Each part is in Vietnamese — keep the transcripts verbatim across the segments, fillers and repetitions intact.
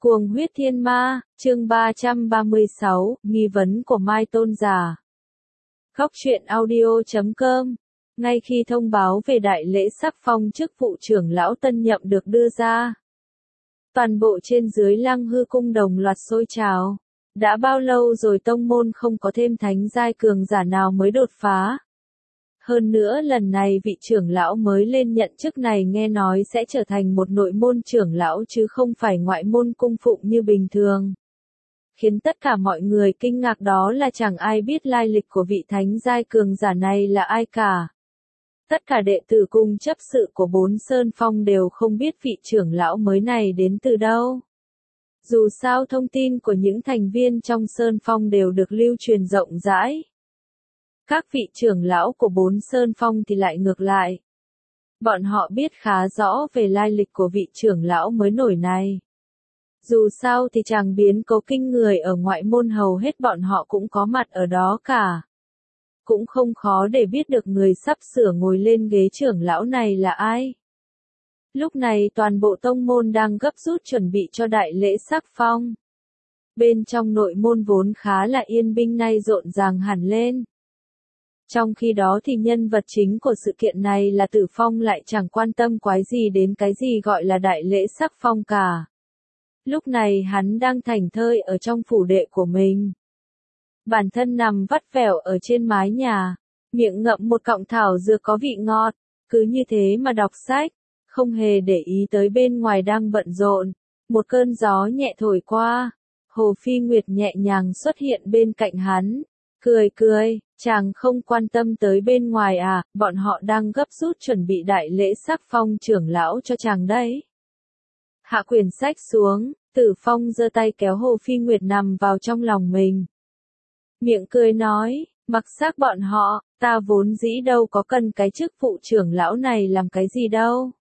Cuồng huyết thiên ma, chương ba trăm ba mươi sáu, nghi vấn của Mai Tôn Giả. Góc truyện audio chấm com. Ngay khi thông báo về đại lễ sắc phong chức vụ trưởng lão tân nhậm được đưa ra, toàn bộ trên dưới Lăng Hư cung đồng loạt sôi trào. Đã bao lâu rồi tông môn không có thêm thánh giai cường giả nào mới đột phá. Hơn nữa lần này vị trưởng lão mới lên nhận chức này nghe nói sẽ trở thành một nội môn trưởng lão chứ không phải ngoại môn cung phụng như bình thường. Khiến tất cả mọi người kinh ngạc đó là chẳng ai biết lai lịch của vị thánh giai cường giả này là ai cả. Tất cả đệ tử cung chấp sự của bốn Sơn Phong đều không biết vị trưởng lão mới này đến từ đâu. Dù sao thông tin của những thành viên trong Sơn Phong đều được lưu truyền rộng rãi. Các vị trưởng lão của bốn Sơn Phong thì lại ngược lại. Bọn họ biết khá rõ về lai lịch của vị trưởng lão mới nổi này. Dù sao thì chàng biến cố kinh người ở ngoại môn hầu hết bọn họ cũng có mặt ở đó cả. Cũng không khó để biết được người sắp sửa ngồi lên ghế trưởng lão này là ai. Lúc này toàn bộ tông môn đang gấp rút chuẩn bị cho đại lễ sắc phong. Bên trong nội môn vốn khá là yên bình nay rộn ràng hẳn lên. Trong khi đó thì nhân vật chính của sự kiện này là Tử Phong lại chẳng quan tâm quái gì đến cái gì gọi là đại lễ sắc phong cả. Lúc này hắn đang thảnh thơi ở trong phủ đệ của mình. Bản thân nằm vắt vẻo ở trên mái nhà, miệng ngậm một cọng thảo dược có vị ngọt, cứ như thế mà đọc sách, không hề để ý tới bên ngoài đang bận rộn. Một cơn gió nhẹ thổi qua, Hồ Phi Nguyệt nhẹ nhàng xuất hiện bên cạnh hắn. Cười cười, chàng không quan tâm tới bên ngoài à, bọn họ đang gấp rút chuẩn bị đại lễ sắc phong trưởng lão cho chàng đấy. Hạ quyển sách xuống, Tử Phong giơ tay kéo Hồ Phi Nguyệt nằm vào trong lòng mình. Miệng cười nói, mặc xác bọn họ, ta vốn dĩ đâu có cần cái chức vụ trưởng lão này làm cái gì đâu.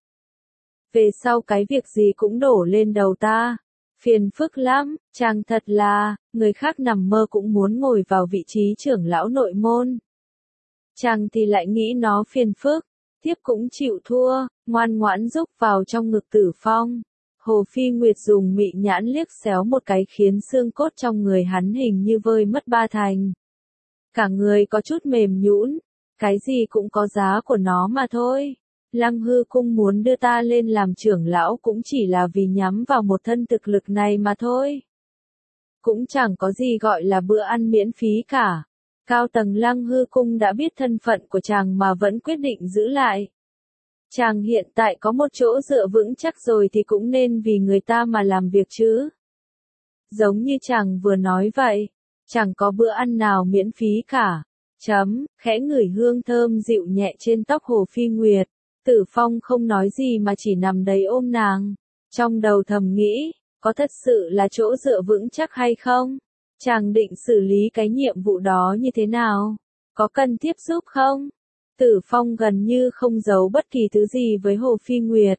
Về sau cái việc gì cũng đổ lên đầu ta. Phiền phức lắm, chàng thật là, người khác nằm mơ cũng muốn ngồi vào vị trí trưởng lão nội môn. Chàng thì lại nghĩ nó phiền phức, tiếp cũng chịu thua, ngoan ngoãn rúc vào trong ngực Tử Phong. Hồ Phi Nguyệt dùng mị nhãn liếc xéo một cái khiến xương cốt trong người hắn hình như vơi mất ba thành. Cả người có chút mềm nhũn, cái gì cũng có giá của nó mà thôi. Lăng Hư cung muốn đưa ta lên làm trưởng lão cũng chỉ là vì nhắm vào một thân thực lực này mà thôi. Cũng chẳng có gì gọi là bữa ăn miễn phí cả. Cao tầng Lăng Hư cung đã biết thân phận của chàng mà vẫn quyết định giữ lại. Chàng hiện tại có một chỗ dựa vững chắc rồi thì cũng nên vì người ta mà làm việc chứ. Giống như chàng vừa nói vậy, chẳng có bữa ăn nào miễn phí cả. Chấm, khẽ ngửi hương thơm dịu nhẹ trên tóc Hồ Phi Nguyệt. Tử Phong không nói gì mà chỉ nằm đấy ôm nàng. Trong đầu thầm nghĩ, có thật sự là chỗ dựa vững chắc hay không? Chàng định xử lý cái nhiệm vụ đó như thế nào? Có cần tiếp giúp không? Tử Phong gần như không giấu bất kỳ thứ gì với Hồ Phi Nguyệt.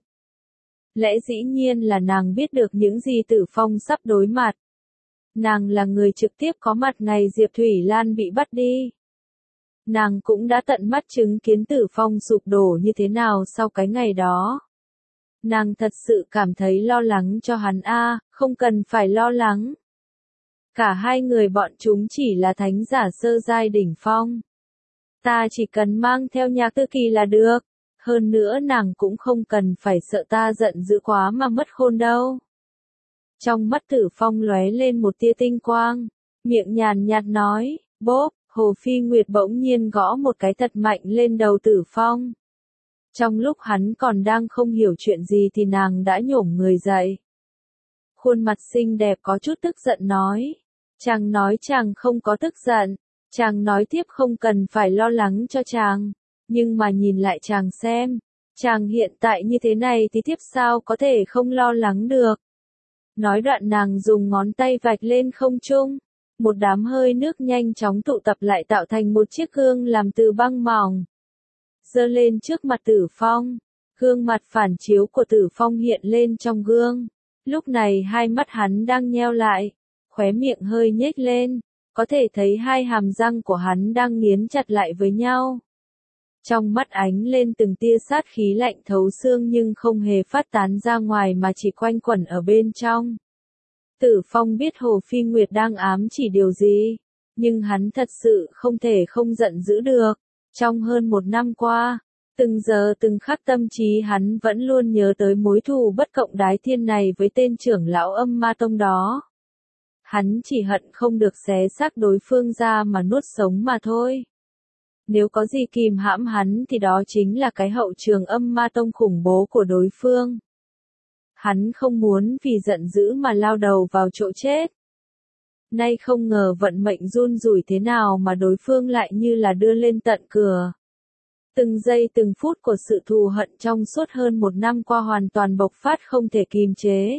Lẽ dĩ nhiên là nàng biết được những gì Tử Phong sắp đối mặt. Nàng là người trực tiếp có mặt ngày Diệp Thủy Lan bị bắt đi. Nàng cũng đã tận mắt chứng kiến Tử Phong sụp đổ như thế nào sau cái ngày đó. Nàng thật sự cảm thấy lo lắng cho hắn a, không cần phải lo lắng. Cả hai người bọn chúng chỉ là thánh giả sơ giai đỉnh phong. Ta chỉ cần mang theo Nhạc Tư Kỳ là được. Hơn nữa nàng cũng không cần phải sợ ta giận dữ quá mà mất khôn đâu. Trong mắt Tử Phong lóe lên một tia tinh quang, miệng nhàn nhạt nói, bốp. Hồ Phi Nguyệt bỗng nhiên gõ một cái thật mạnh lên đầu Tử Phong. Trong lúc hắn còn đang không hiểu chuyện gì thì nàng đã nhổm người dậy. Khuôn mặt xinh đẹp có chút tức giận nói. Chàng nói chàng không có tức giận. Chàng nói tiếp không cần phải lo lắng cho chàng. Nhưng mà nhìn lại chàng xem. Chàng hiện tại như thế này thì tiếp sao có thể không lo lắng được. Nói đoạn nàng dùng ngón tay vạch lên không trung. Một đám hơi nước nhanh chóng tụ tập lại tạo thành một chiếc gương làm từ băng mỏng. Giơ lên trước mặt Tử Phong. Gương mặt phản chiếu của Tử Phong hiện lên trong gương. Lúc này hai mắt hắn đang nheo lại. Khóe miệng hơi nhếch lên. Có thể thấy hai hàm răng của hắn đang nghiến chặt lại với nhau. Trong mắt ánh lên từng tia sát khí lạnh thấu xương nhưng không hề phát tán ra ngoài mà chỉ quanh quẩn ở bên trong. Tử Phong biết Hồ Phi Nguyệt đang ám chỉ điều gì, nhưng hắn thật sự không thể không giận dữ được. Trong hơn một năm qua, từng giờ từng khắc tâm trí hắn vẫn luôn nhớ tới mối thù bất cộng đái thiên này với tên trưởng lão Âm Ma Tông đó. Hắn chỉ hận không được xé xác đối phương ra mà nuốt sống mà thôi. Nếu có gì kìm hãm hắn thì đó chính là cái hậu trường Âm Ma Tông khủng bố của đối phương. Hắn không muốn vì giận dữ mà lao đầu vào chỗ chết. Nay không ngờ vận mệnh run rủi thế nào mà đối phương lại như là đưa lên tận cửa. Từng giây từng phút của sự thù hận trong suốt hơn một năm qua hoàn toàn bộc phát không thể kìm chế.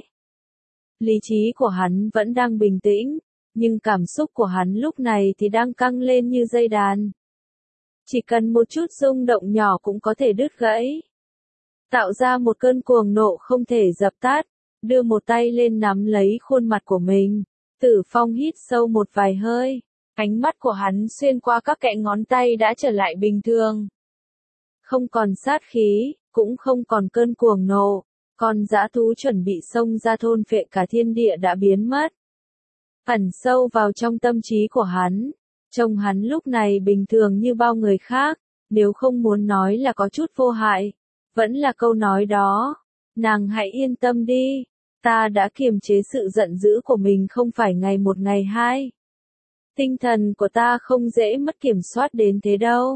Lý trí của hắn vẫn đang bình tĩnh, nhưng cảm xúc của hắn lúc này thì đang căng lên như dây đàn. Chỉ cần một chút rung động nhỏ cũng có thể đứt gãy. Tạo ra một cơn cuồng nộ không thể dập tắt, đưa một tay lên nắm lấy khuôn mặt của mình. Tử Phong hít sâu một vài hơi, ánh mắt của hắn xuyên qua các kẽ ngón tay đã trở lại bình thường. Không còn sát khí, cũng không còn cơn cuồng nộ, con dã thú chuẩn bị xông ra thôn phệ cả thiên địa đã biến mất. Ẩn sâu vào trong tâm trí của hắn, trông hắn lúc này bình thường như bao người khác, nếu không muốn nói là có chút vô hại, vẫn là câu nói đó, nàng hãy yên tâm đi, ta đã kiềm chế sự giận dữ của mình không phải ngày một ngày hai. Tinh thần của ta không dễ mất kiểm soát đến thế đâu.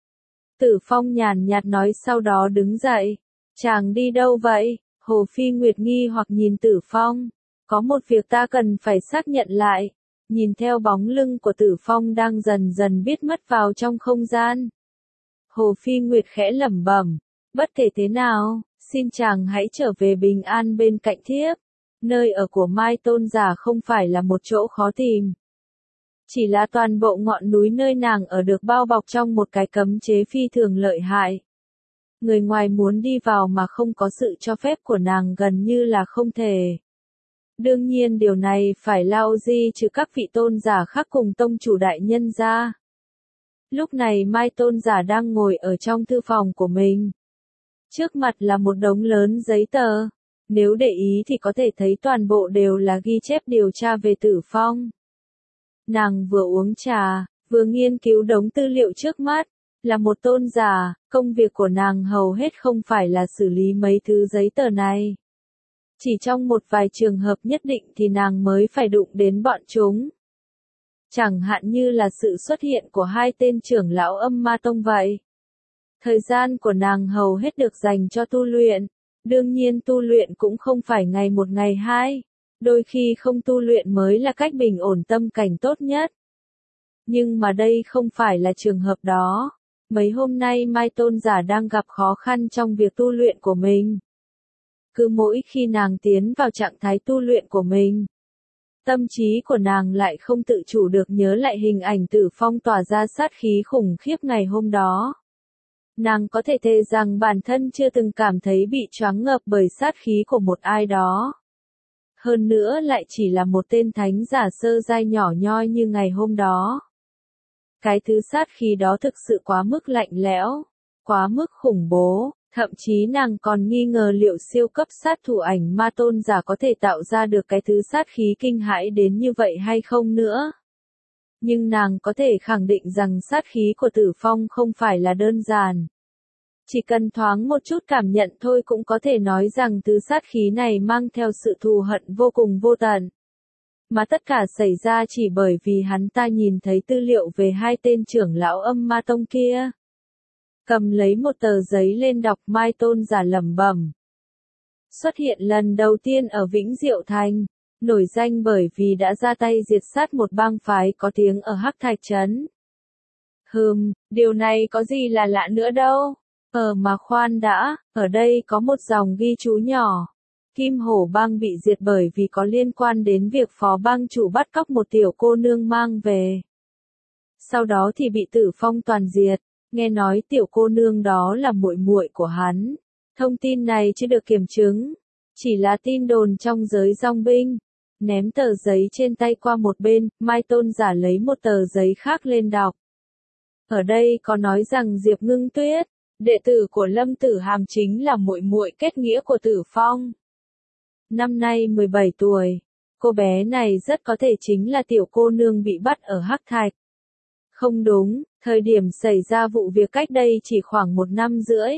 Tử Phong nhàn nhạt nói sau đó đứng dậy. Chàng đi đâu vậy? Hồ Phi Nguyệt nghi hoặc nhìn Tử Phong. Có một việc ta cần phải xác nhận lại. Nhìn theo bóng lưng của Tử Phong đang dần dần biết mất vào trong không gian. Hồ Phi Nguyệt khẽ lẩm bẩm. Bất kể thế nào, xin chàng hãy trở về bình an bên cạnh thiếp. Nơi ở của Mai Tôn giả không phải là một chỗ khó tìm. Chỉ là toàn bộ ngọn núi nơi nàng ở được bao bọc trong một cái cấm chế phi thường lợi hại. Người ngoài muốn đi vào mà không có sự cho phép của nàng gần như là không thể. Đương nhiên điều này phải lao di trừ các vị tôn giả khác cùng tông chủ đại nhân ra. Lúc này Mai Tôn giả đang ngồi ở trong thư phòng của mình. Trước mặt là một đống lớn giấy tờ. Nếu để ý thì có thể thấy toàn bộ đều là ghi chép điều tra về Tử Phong. Nàng vừa uống trà, vừa nghiên cứu đống tư liệu trước mắt. Là một tôn giả, công việc của nàng hầu hết không phải là xử lý mấy thứ giấy tờ này. Chỉ trong một vài trường hợp nhất định thì nàng mới phải đụng đến bọn chúng. Chẳng hạn như là sự xuất hiện của hai tên trưởng lão Âm Ma Tông vậy. Thời gian của nàng hầu hết được dành cho tu luyện. Đương nhiên tu luyện cũng không phải ngày một ngày hai. Đôi khi không tu luyện mới là cách bình ổn tâm cảnh tốt nhất. Nhưng mà đây không phải là trường hợp đó. Mấy hôm nay Mai Tôn giả đang gặp khó khăn trong việc tu luyện của mình. Cứ mỗi khi nàng tiến vào trạng thái tu luyện của mình, tâm trí của nàng lại không tự chủ được nhớ lại hình ảnh Tử Phong tỏa ra sát khí khủng khiếp ngày hôm đó. Nàng có thể thề rằng bản thân chưa từng cảm thấy bị choáng ngợp bởi sát khí của một ai đó. Hơn nữa lại chỉ là một tên thánh giả sơ giai nhỏ nhoi như ngày hôm đó. Cái thứ sát khí đó thực sự quá mức lạnh lẽo, quá mức khủng bố, thậm chí nàng còn nghi ngờ liệu siêu cấp sát thủ ảnh Ma Tôn giả có thể tạo ra được cái thứ sát khí kinh hãi đến như vậy hay không nữa. Nhưng nàng có thể khẳng định rằng sát khí của Tử Phong không phải là đơn giản. Chỉ cần thoáng một chút cảm nhận thôi cũng có thể nói rằng thứ sát khí này mang theo sự thù hận vô cùng vô tận. Mà tất cả xảy ra chỉ bởi vì hắn ta nhìn thấy tư liệu về hai tên trưởng lão Âm Ma Tông kia. Cầm lấy một tờ giấy lên đọc Mai Tôn giả lẩm bẩm. Xuất hiện lần đầu tiên ở Vĩnh Diệu Thành, nổi danh bởi vì đã ra tay diệt sát một bang phái có tiếng ở Hắc Thạch Trấn. Hừm, điều này có gì là lạ nữa đâu. Ờ mà khoan đã, ở đây có một dòng ghi chú nhỏ. Kim Hổ bang bị diệt bởi vì có liên quan đến việc phó bang chủ bắt cóc một tiểu cô nương mang về. Sau đó thì bị Tử Phong toàn diệt, nghe nói tiểu cô nương đó là muội muội của hắn. Thông tin này chưa được kiểm chứng, chỉ là tin đồn trong giới dòng binh. Ném tờ giấy trên tay qua một bên, Mai Tôn giả lấy một tờ giấy khác lên đọc. Ở đây có nói rằng Diệp Ngưng Tuyết, đệ tử của Lâm Tử Hàm chính là muội muội kết nghĩa của Tử Phong. Năm nay mười bảy tuổi, Cô bé này rất có thể chính là tiểu cô nương bị bắt ở Hắc Thạch. Không đúng, thời điểm xảy ra vụ việc cách đây chỉ khoảng một năm rưỡi.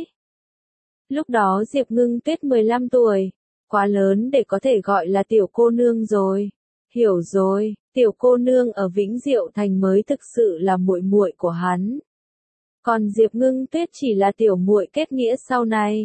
Lúc đó Diệp Ngưng Tuyết mười lăm tuổi, quá lớn để có thể gọi là tiểu cô nương rồi. Hiểu rồi, tiểu cô nương ở Vĩnh Diệu Thành mới thực sự là muội muội của hắn. Còn Diệp Ngưng Tuyết chỉ là tiểu muội kết nghĩa sau này.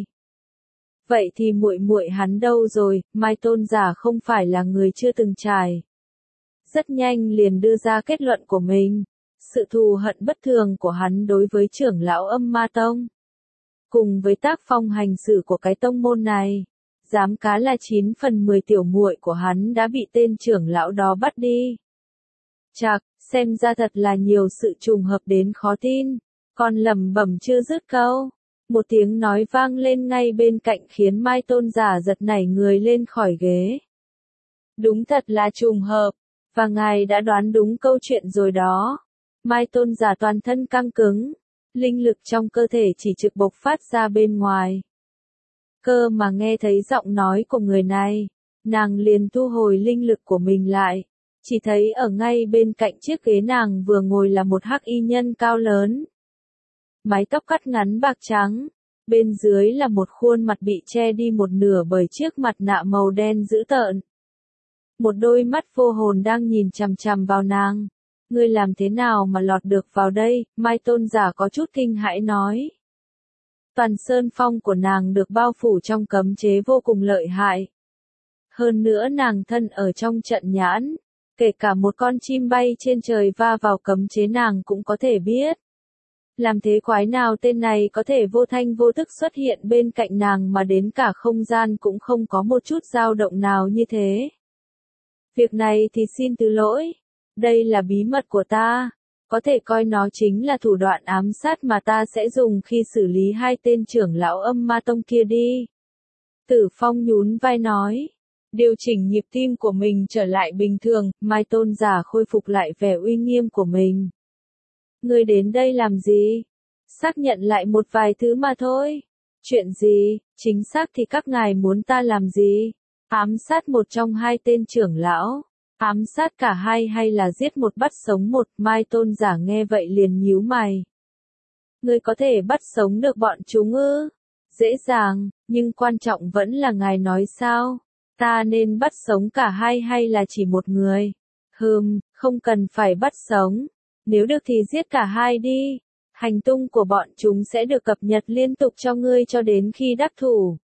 Vậy thì muội muội hắn đâu rồi? Mai Tôn giả không phải là người chưa từng trải. Rất nhanh liền đưa ra kết luận của mình. Sự thù hận bất thường của hắn đối với trưởng lão Âm Ma Tông, cùng với tác phong hành xử của cái tông môn này, dám cá là chín phần mười tiểu muội của hắn đã bị tên trưởng lão đó bắt đi. Chạc, xem ra thật là nhiều sự trùng hợp đến khó tin. Còn lẩm bẩm chưa dứt câu, một tiếng nói vang lên ngay bên cạnh khiến Mai Tôn giả giật nảy người lên khỏi ghế. Đúng thật là trùng hợp, và ngài đã đoán đúng câu chuyện rồi đó. Mai Tôn giả toàn thân căng cứng, linh lực trong cơ thể chỉ trực bộc phát ra bên ngoài. Cơ mà nghe thấy giọng nói của người này, nàng liền thu hồi linh lực của mình lại, chỉ thấy ở ngay bên cạnh chiếc ghế nàng vừa ngồi là một hắc y nhân cao lớn. Mái tóc cắt ngắn bạc trắng, bên dưới là một khuôn mặt bị che đi một nửa bởi chiếc mặt nạ màu đen dữ tợn. Một đôi mắt vô hồn đang nhìn chằm chằm vào nàng. Ngươi làm thế nào mà lọt được vào đây? Mai Tôn giả có chút kinh hãi nói. Toàn sơn phong của nàng được bao phủ trong cấm chế vô cùng lợi hại. Hơn nữa nàng thân ở trong trận nhãn, kể cả một con chim bay trên trời va vào cấm chế nàng cũng có thể biết. Làm thế quái nào tên này có thể vô thanh vô thức xuất hiện bên cạnh nàng mà đến cả không gian cũng không có một chút dao động nào như thế. Việc này thì xin thứ lỗi. Đây là bí mật của ta, có thể coi nó chính là thủ đoạn ám sát mà ta sẽ dùng khi xử lý hai tên trưởng lão Âm Ma Tông kia đi. Tử Phong nhún vai nói, điều chỉnh nhịp tim của mình trở lại bình thường, Mai Tôn giả khôi phục lại vẻ uy nghiêm của mình. Ngươi đến đây làm gì? Xác nhận lại một vài thứ mà thôi. Chuyện gì? Chính xác thì các ngài muốn ta làm gì? Ám sát một trong hai tên trưởng lão? Ám sát cả hai hay là giết một bắt sống một? Mai Tôn giả nghe vậy liền nhíu mày. Ngươi có thể bắt sống được bọn chúng ư? Dễ dàng, nhưng quan trọng vẫn là ngài nói sao? Ta nên bắt sống cả hai hay là chỉ một người? Hừm, không cần phải bắt sống. Nếu được thì giết cả hai đi. Hành tung của bọn chúng sẽ được cập nhật liên tục cho ngươi cho đến khi đắc thủ.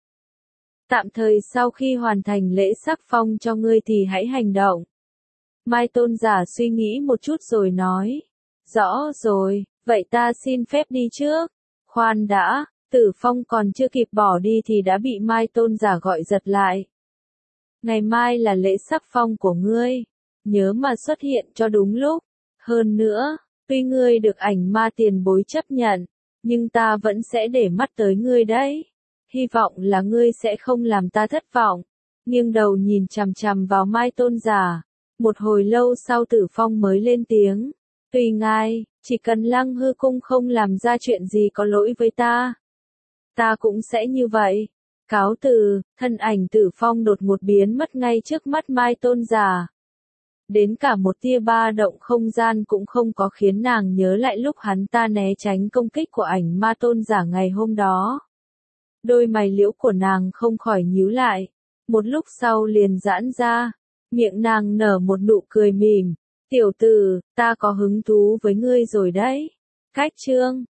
Tạm thời sau khi hoàn thành lễ sắc phong cho ngươi thì hãy hành động. Mai Tôn giả suy nghĩ một chút rồi nói. Rõ rồi, vậy ta xin phép đi trước. Khoan đã, Tử Phong còn chưa kịp bỏ đi thì đã bị Mai Tôn giả gọi giật lại. Ngày mai là lễ sắc phong của ngươi. Nhớ mà xuất hiện cho đúng lúc. Hơn nữa, tuy ngươi được ảnh ma tiền bối chấp nhận, nhưng ta vẫn sẽ để mắt tới ngươi đấy. Hy vọng là ngươi sẽ không làm ta thất vọng. Nghiêng đầu nhìn chằm chằm vào Mai Tôn giả. Một hồi lâu sau Tử Phong mới lên tiếng. Tùy ngài, chỉ cần Lăng Hư Cung không làm ra chuyện gì có lỗi với ta. Ta cũng sẽ như vậy. Cáo từ, thân ảnh Tử Phong đột ngột biến mất ngay trước mắt Mai Tôn giả. Đến cả một tia ba động không gian cũng không có khiến nàng nhớ lại lúc hắn ta né tránh công kích của ảnh ma tôn giả ngày hôm đó. Đôi mày liễu của nàng không khỏi nhíu lại. Một lúc sau liền giãn ra. Miệng nàng nở một nụ cười mỉm. Tiểu tử, ta có hứng thú với ngươi rồi đấy. Cách chương.